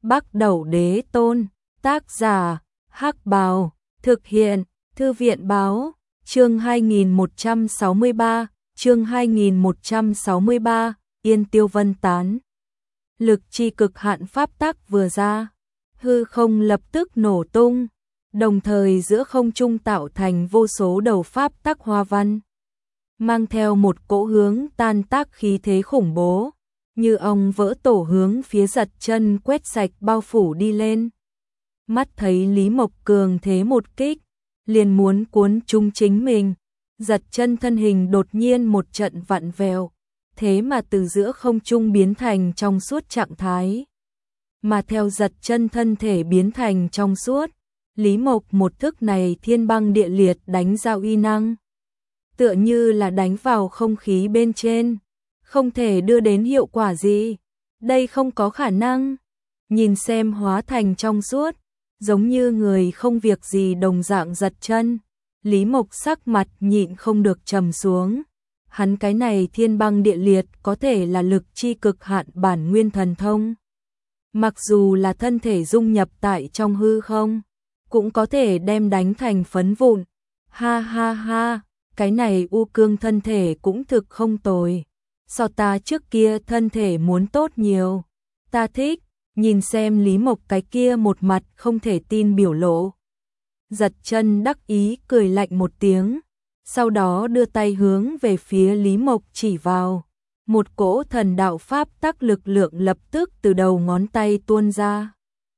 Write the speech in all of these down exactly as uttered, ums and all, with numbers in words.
Bắc Đẩu Đế Tôn, tác giả, Hắc Bào, thực hiện, Thư viện Báo, chương hai nghìn một trăm sáu mươi ba, chương hai nghìn một trăm sáu mươi ba, Yên Tiêu Vân Tán. Lực chi cực hạn pháp tắc vừa ra, hư không lập tức nổ tung, đồng thời giữa không trung tạo thành vô số đầu pháp tắc hoa văn, mang theo một cỗ hướng tan tác khí thế khủng bố, như ong vỡ tổ hướng phía Giật Chân quét sạch bao phủ đi lên. Mắt thấy Lý Mộc cường thế một kích, liền muốn cuốn chung chính mình, Giật Chân thân hình đột nhiên một trận vặn vẹo, thế mà từ giữa không trung biến thành trong suốt trạng thái. Mà theo Giật Chân thân thể biến thành trong suốt, Lý Mộc một thức này thiên băng địa liệt đánh ra uy năng, tựa như là đánh vào không khí bên trên, không thể đưa đến hiệu quả gì, đây không có khả năng. Nhìn xem hóa thành trong suốt, giống như người không việc gì đồng dạng Giật Chân, Lý Mộc sắc mặt nhịn không được trầm xuống. Hắn cái này thiên băng địa liệt có thể là lực chi cực hạn bản nguyên thần thông. Mặc dù là thân thể dung nhập tại trong hư không, cũng có thể đem đánh thành phấn vụn. Ha ha ha, cái này U Cương thân thể cũng thực không tồi. So ta trước kia thân thể muốn tốt nhiều. Ta thích, nhìn xem Lý Mộc cái kia một mặt không thể tin biểu lộ. Giật Chân đắc ý cười lạnh một tiếng, sau đó đưa tay hướng về phía Lý Mộc chỉ vào. Một cỗ thần đạo pháp tắc lực lượng lập tức từ đầu ngón tay tuôn ra.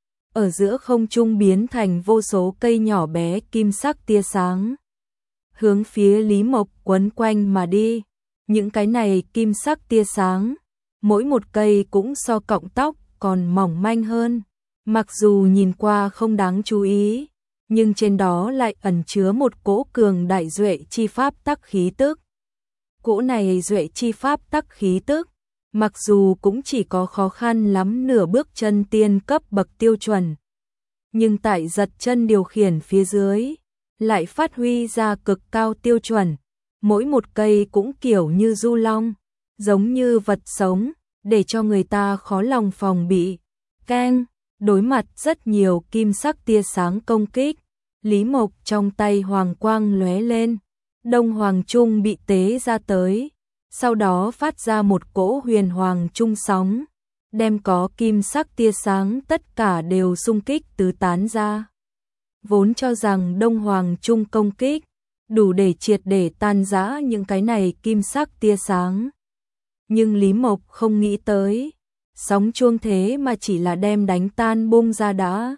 Ở giữa không trung biến thành vô số cây nhỏ bé kim sắc tia sáng, hướng phía Lý Mộc quấn quanh mà đi. Những cái này kim sắc tia sáng, mỗi một cây cũng so cọng tóc còn mỏng manh hơn. Mặc dù nhìn qua không đáng chú ý, nhưng trên đó lại ẩn chứa một cỗ cường đại duệ chi pháp tắc khí tức. Cỗ này duệ chi pháp tắc khí tức, mặc dù cũng chỉ có khó khăn lắm nửa bước chân tiên cấp bậc tiêu chuẩn, nhưng tại Giật Chân điều khiển phía dưới, lại phát huy ra cực cao tiêu chuẩn. Mỗi một cây cũng kiểu như du long, giống như vật sống, để cho người ta khó lòng phòng bị. Keng, đối mặt rất nhiều kim sắc tia sáng công kích, Lý Mộc trong tay hoàng quang lóe lên, Đông Hoàng Trung bị tế ra tới, sau đó phát ra một cỗ huyền hoàng trung sóng, đem có kim sắc tia sáng tất cả đều xung kích tứ tán ra. Vốn cho rằng Đông Hoàng Trung công kích đủ để triệt để tan rã những cái này kim sắc tia sáng, nhưng Lý Mộc không nghĩ tới, sóng chuông thế mà chỉ là đem đánh tan bung ra đã.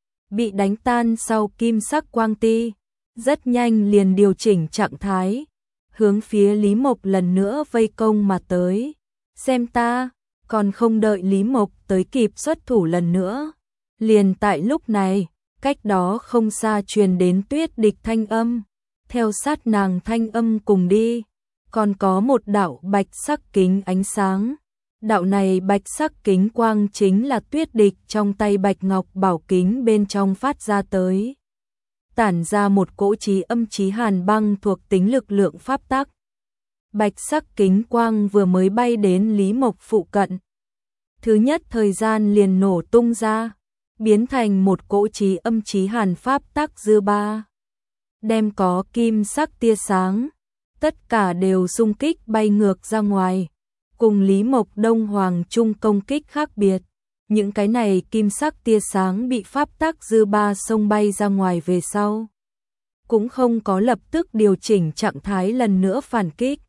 Bị đánh tan sau kim sắc quang ti, rất nhanh liền điều chỉnh trạng thái, hướng phía Lý Mộc lần nữa vây công mà tới. Xem ta, còn không đợi Lý Mộc tới kịp xuất thủ lần nữa, liền tại lúc này, cách đó không xa truyền đến Tuyết Địch thanh âm. Theo sát nàng thanh âm cùng đi, còn có một đạo bạch sắc kính ánh sáng. Đạo này bạch sắc kính quang chính là Tuyết Địch trong tay bạch ngọc bảo kính bên trong phát ra tới, tản ra một cỗ chí âm chí hàn băng thuộc tính lực lượng pháp tắc. Bạch sắc kính quang vừa mới bay đến Lý Mộc phụ cận, thứ nhất thời gian liền nổ tung ra, biến thành một cỗ chí âm chí hàn pháp tắc dư ba, đem có kim sắc tia sáng, tất cả đều xung kích bay ngược ra ngoài. Cùng Lý Mộc Đông Hoàng Trung công kích khác biệt, những cái này kim sắc tia sáng bị pháp tắc dư ba xông bay ra ngoài về sau, cũng không có lập tức điều chỉnh trạng thái lần nữa phản kích,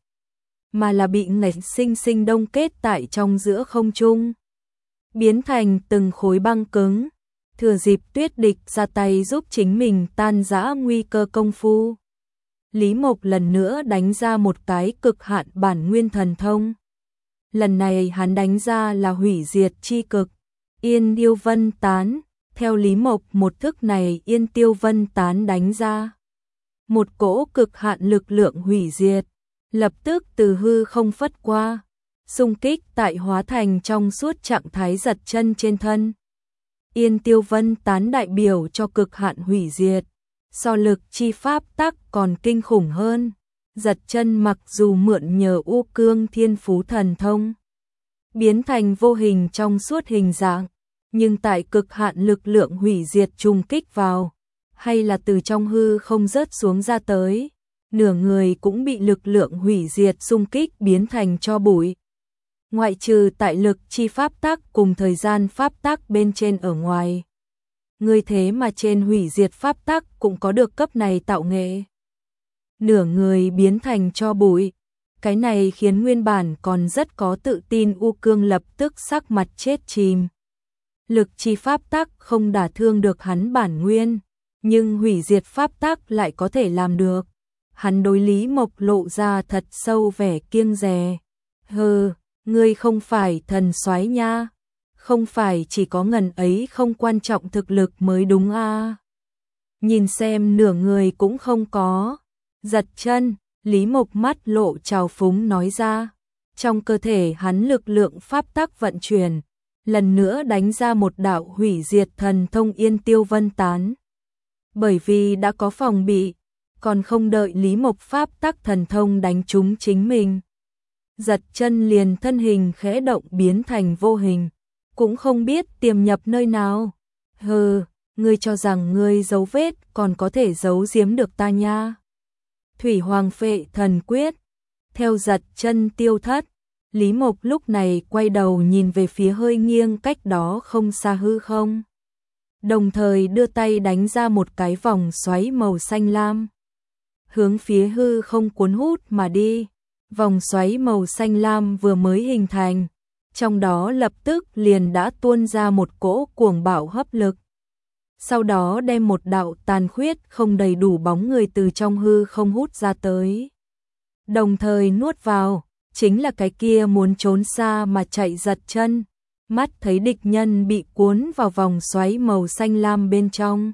mà là bị ngạnh sinh sinh đông kết tại trong giữa không trung, biến thành từng khối băng cứng. Thừa dịp Tuyết Địch ra tay giúp chính mình tan rã nguy cơ công phu, Lý Mộc lần nữa đánh ra một cái cực hạn bản nguyên thần thông. Lần này hắn đánh ra là hủy diệt chi cực, Yên Tiêu Vân Tán. Theo Lý Mộc một thức này Yên Tiêu Vân Tán đánh ra, một cỗ cực hạn lực lượng hủy diệt, lập tức từ hư không phất qua, xung kích tại hóa thành trong suốt trạng thái Giật Chân trên thân. Yên Tiêu Vân Tán đại biểu cho cực hạn hủy diệt, so lực chi pháp tắc còn kinh khủng hơn. Giật Chân mặc dù mượn nhờ U Cương thiên phú thần thông, biến thành vô hình trong suốt hình dạng, nhưng tại cực hạn lực lượng hủy diệt trùng kích vào, hay là từ trong hư không rớt xuống ra tới, nửa người cũng bị lực lượng hủy diệt xung kích biến thành tro bụi. Ngoại trừ tại lực chi pháp tắc cùng thời gian pháp tắc bên trên ở ngoài. Người thế mà trên hủy diệt pháp tắc cũng có được cấp này tạo nghệ. Nửa người biến thành tro bụi. Cái này khiến nguyên bản còn rất có tự tin U Cương lập tức sắc mặt chết chìm. Lực chi pháp tắc không đả thương được hắn bản nguyên, nhưng hủy diệt pháp tắc lại có thể làm được. Hắn đối Lý Mộc lộ ra thật sâu vẻ kiêng dè. Hừ, ngươi không phải thần soái nha, không phải chỉ có ngần ấy không quan trọng thực lực mới đúng a. À. Nhìn xem nửa người cũng không có. Giật chân, Lý Mộc mắt lộ trào phúng nói ra. Trong cơ thể hắn lực lượng pháp tắc vận chuyển, lần nữa đánh ra một đạo hủy diệt thần thông Yên Tiêu Vân Tán. Bởi vì đã có phòng bị, còn không đợi Lý Mộc pháp tắc thần thông đánh trúng chính mình. Giật chân liền thân hình khẽ động biến thành vô hình, cũng không biết tiềm nhập nơi nào. Hừ, ngươi cho rằng ngươi giấu vết còn có thể giấu giếm được ta nha. Thủy Hoàng Phệ Thần Quyết. Theo giật chân tiêu thất, Lý Mộc lúc này quay đầu nhìn về phía hơi nghiêng cách đó không xa hư không. Đồng thời đưa tay đánh ra một cái vòng xoáy màu xanh lam. Hướng phía hư không cuốn hút mà đi. Vòng xoáy màu xanh lam vừa mới hình thành, trong đó lập tức liền đã tuôn ra một cỗ cuồng bạo hấp lực. Sau đó đem một đạo tàn khuyết không đầy đủ bóng người từ trong hư không hút ra tới. Đồng thời nuốt vào, chính là cái kia muốn trốn xa mà chạy giật chân. Mắt thấy địch nhân bị cuốn vào vòng xoáy màu xanh lam bên trong.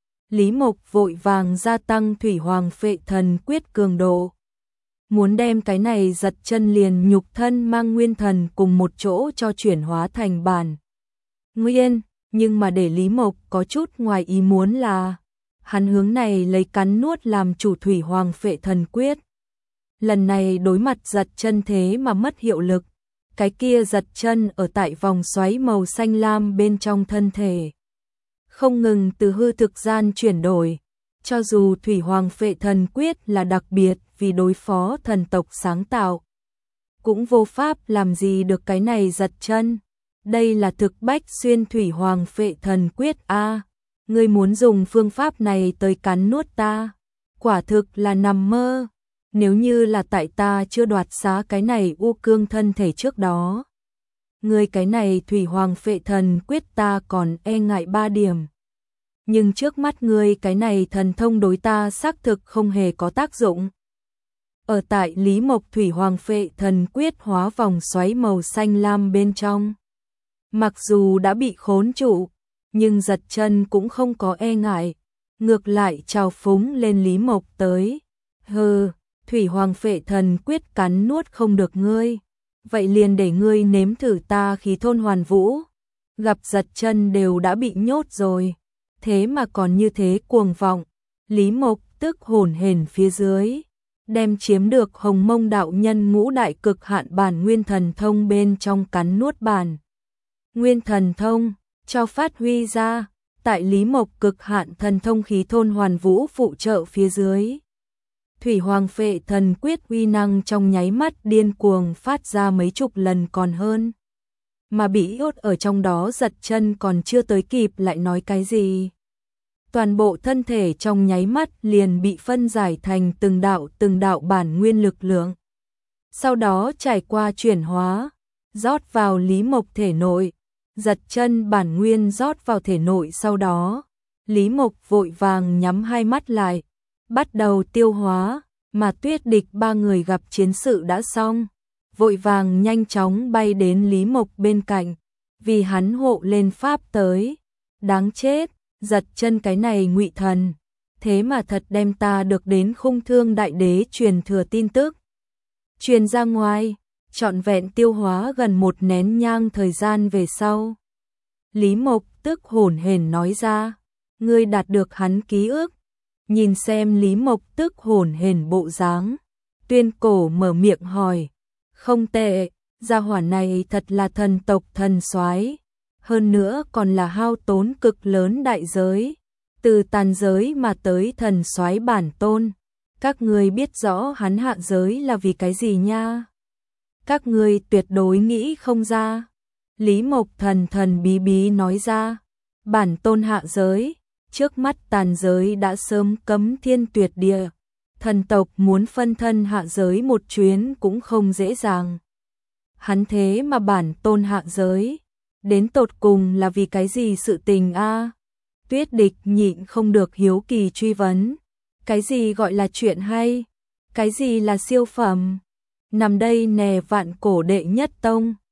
Lý Mộc vội vàng gia tăng Thủy Hoàng Phệ Thần Quyết cường độ. Muốn đem cái này giật chân liền nhục thân mang nguyên thần cùng một chỗ cho chuyển hóa thành bản nguyên, nhưng mà để Lý Mộc có chút ngoài ý muốn là hắn hướng này lấy cắn nuốt làm chủ Thủy Hoàng Phệ Thần Quyết. Lần này đối mặt giật chân thế mà mất hiệu lực, cái kia giật chân ở tại vòng xoáy màu xanh lam bên trong thân thể. Không ngừng từ hư thực gian chuyển đổi, cho dù Thủy Hoàng Phệ Thần Quyết là đặc biệt vì đối phó thần tộc sáng tạo, cũng vô pháp làm gì được cái này giật chân. Đây là thực bách xuyên Thủy Hoàng Phệ Thần Quyết a. À, ngươi muốn dùng phương pháp này tới cắn nuốt ta, quả thực là nằm mơ. Nếu như là tại ta chưa đoạt xá cái này U Cương thân thể trước đó, ngươi cái này Thủy Hoàng Phệ Thần Quyết ta còn e ngại ba điểm. Nhưng trước mắt ngươi cái này thần thông đối ta xác thực không hề có tác dụng. Ở tại Lý Mộc Thủy Hoàng Phệ Thần Quyết hóa vòng xoáy màu xanh lam bên trong. Mặc dù đã bị khốn trụ, nhưng giật chân cũng không có e ngại, ngược lại trào phúng lên Lý Mộc tới. Hừ, Thủy Hoàng Phệ Thần Quyết cắn nuốt không được ngươi, vậy liền để ngươi nếm thử ta khí thôn hoàn vũ. Gặp giật chân đều đã bị nhốt rồi, thế mà còn như thế cuồng vọng. Lý Mộc tức hổn hển phía dưới, đem chiếm được Hồng Mông đạo nhân ngũ đại cực hạn bản nguyên thần thông bên trong cắn nuốt bản nguyên thần thông, cho phát huy ra, tại Lý Mộc cực hạn thần thông khí thôn hoàn vũ phụ trợ phía dưới. Thủy Hoàng Phệ Thần Quyết uy năng trong nháy mắt điên cuồng phát ra mấy chục lần còn hơn. Mà bị nhốt ở trong đó giật chân còn chưa tới kịp lại nói cái gì. Toàn bộ thân thể trong nháy mắt liền bị phân giải thành từng đạo từng đạo bản nguyên lực lượng. Sau đó trải qua chuyển hóa, rót vào Lý Mộc thể nội, giật chân bản nguyên rót vào thể nội sau đó. Lý Mộc vội vàng nhắm hai mắt lại, bắt đầu tiêu hóa, mà Tuyết Địch ba người gặp chiến sự đã xong. Vội vàng nhanh chóng bay đến Lý Mộc bên cạnh, vì hắn hộ lên pháp tới. Đáng chết, giật chân cái này ngụy thần, thế mà thật đem ta được đến Khung Thương Đại Đế truyền thừa tin tức truyền ra ngoài, trọn vẹn tiêu hóa gần một nén nhang thời gian về sau. Lý Mộc tức hổn hển nói ra, ngươi đạt được hắn ký ức. Nhìn xem Lý Mộc tức hổn hển bộ dáng, Tuyên Cổ mở miệng hỏi, không tệ, gia hỏa này thật là thần tộc thần soái. hơn nữa còn là hao tốn cực lớn đại giới, từ tàn giới mà tới thần soái bản tôn. Các ngươi biết rõ hắn hạ giới là vì cái gì nha? Các ngươi tuyệt đối nghĩ không ra. Lý Mộc thần thần bí bí nói ra, bản tôn hạ giới, trước mắt tàn giới đã sớm cấm thiên tuyệt địa, thần tộc muốn phân thân hạ giới một chuyến cũng không dễ dàng. Hắn thế mà bản tôn hạ giới, đến tột cùng là vì cái gì sự tình a? Tuyết Địch nhịn không được hiếu kỳ truy vấn, cái gì gọi là chuyện hay, cái gì là siêu phẩm? Nằm đây nè vạn cổ đệ nhất tông,